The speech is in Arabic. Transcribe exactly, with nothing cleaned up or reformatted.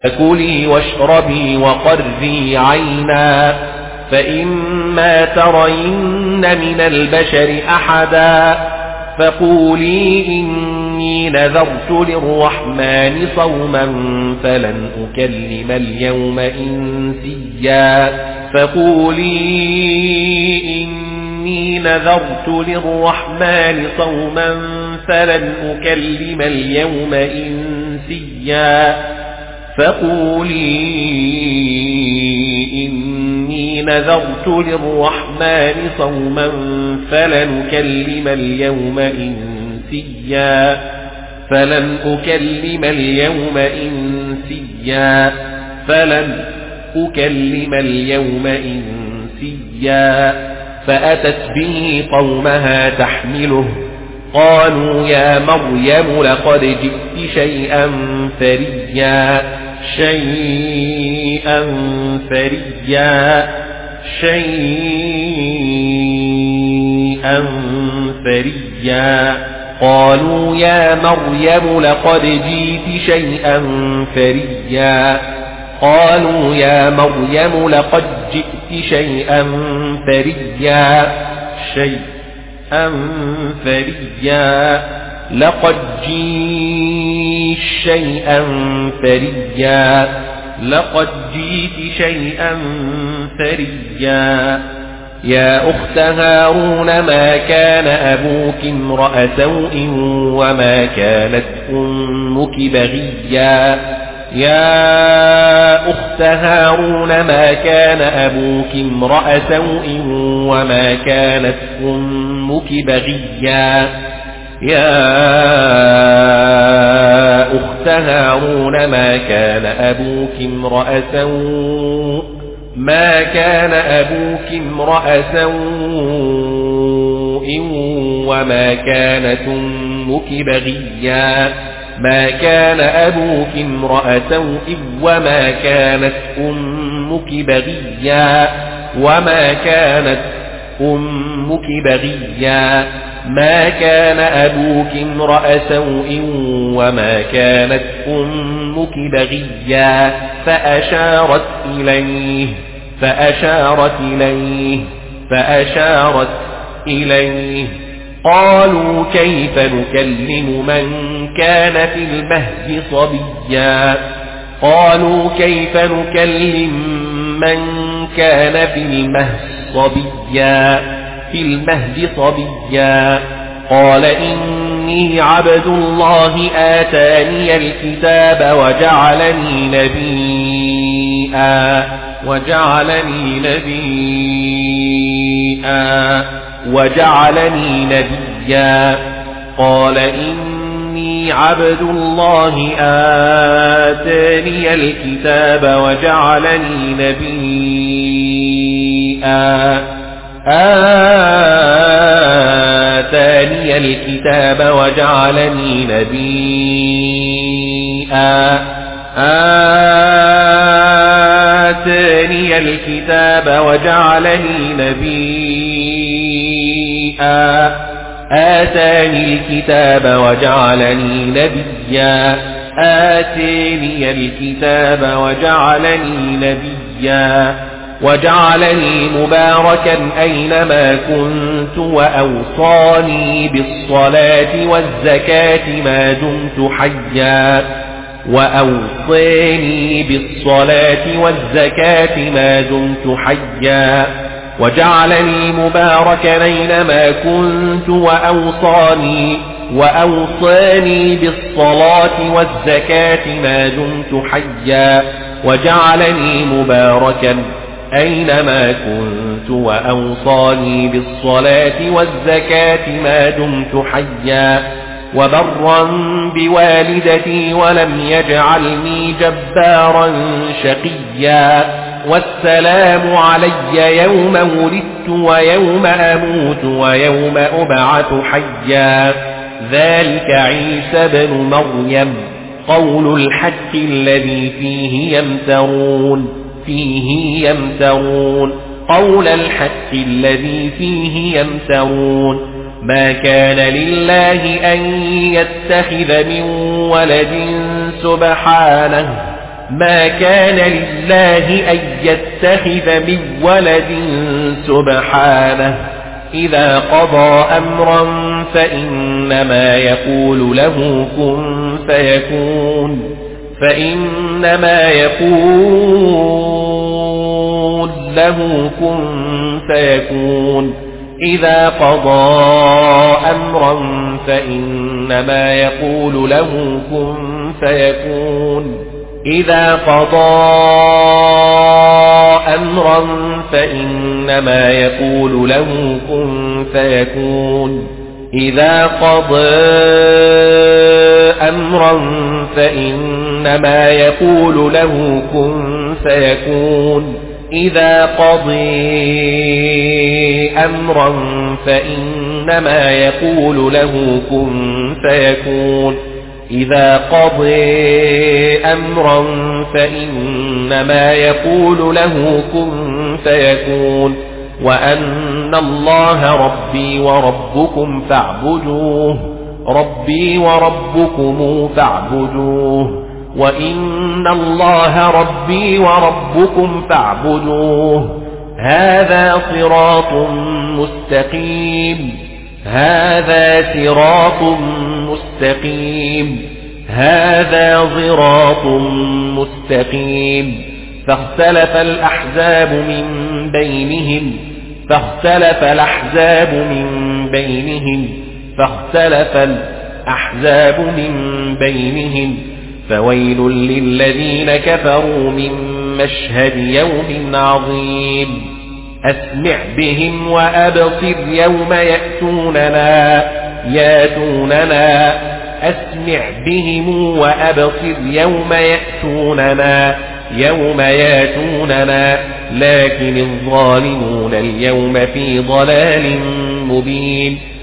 فكلي واشربي وقري عينا فإما ترين من البشر أحدا فقولي إني نذرت للرحمن صوما فلن أكلم اليوم إنسيا فقولي إني نذرت للرحمن صوما فلن أكلم اليوم إنسيا فقولي إني نذرت للرحمن صوما فلن أكلم اليوم إنسيا فلن أكلم اليوم إنسيا فلن أكلم اليوم إنسيا فأتت به قومها تحمله قالوا يا مريم لقد جئت شيئا فريا شيئا فريا شيئا فريا قالوا يا مريم لقد جئت شيئا فريا قالوا يا مريم لقد جئت شيئا فريا شيئا فريا لقد جئت شيئا فريا لقد جئت شيئا فريا يا أخت هارون ما كان أبوك امرأ سوء وما كانت أمك بغيا يا أخت هارون ما كان أبوك امرأ سوء وما كانت أمك بغيا يا أخت هارون ما كان أبوك امرأ سوء ما كان أبوك امرأ سوء وما كانت أمك بغيا ما كان أبوك امرأ سوء وما كانت أمك بغيا وما كانت أمك بغيا ما كان أبوك امرأ سوء وما كانت أمك بغيا فأشارت إليه فأشارت إليه فأشارت إليه قالوا كيف نكلم من كان في المهد صبيا قالوا كيف نكلم من كان في المهد صبيا في المهد صبيا قال إني عبد الله آتاني الكتاب وجعلني نبيا وجعلني نبيا وجعلني نبيا قال إني عبد الله آتاني الكتاب وجعلني نبيا آتاني الكتاب وجعلني نبيا آتاني الكتاب وجعلني نبيا آتاني الكتاب وجعلني نبيا آتاني الكتاب وجعلني نبيا وجعلني مباركا أينما كنت وأوصاني بالصلاة والزكاة ما دمت حيا وأوصاني بالصلاة والزكاة ما دمت حيا وجعلني مباركا أينما كنت وأوصاني وأوصاني بالصلاة والزكاة ما دمت حيا وجعلني مباركا أينما كنت وأوصاني بالصلاة والزكاة ما دمت حيا وبرا بوالدتي ولم يجعلني جبارا شقيا والسلام علي يوم ولدت ويوم أموت ويوم أبعث حيا ذلك عيسى بن مريم قول الحق الذي فيه يمترون فيه يمترون قول الحق الذي فيه يمترون ما كان لله أن يتخذ من ولد سبحانه ما كان لله أن يتخذ من ولد سبحانه إذا قضى أمرا فإنما يقول له كن فيكون فإنما يقول له كن فيكون إذا قضى أمرا فإنما يقول له كن فيكون إذا قضى أمرا فإنما يقول له كن فيكون إذا قضى أمرا فإنما يقول له كن فيكون إذا قضى أمرا فإنما يقول له كن فيكون إذا قضى أمرا فإنما يقول له كن فيكون وأن الله ربي وربكم فاعبدوه ربي وربكم فاعبدوه وإن الله ربي وربكم فاعبدوه هذا صراط مستقيم هذا صراط مستقيم هذا صراط مستقيم فاختلف الأحزاب من بينهم فاختلف الأحزاب من بينهم فاختلف الأحزاب من بينهم فويل للذين كفروا من مشهد يوم عظيم أسمع بهم وأبصر يوم يأتوننا ياتوننا أسمع بهم وأبصر يوم يأتوننا يوم ياتوننا لكن الظالمون اليوم في ضلال مبين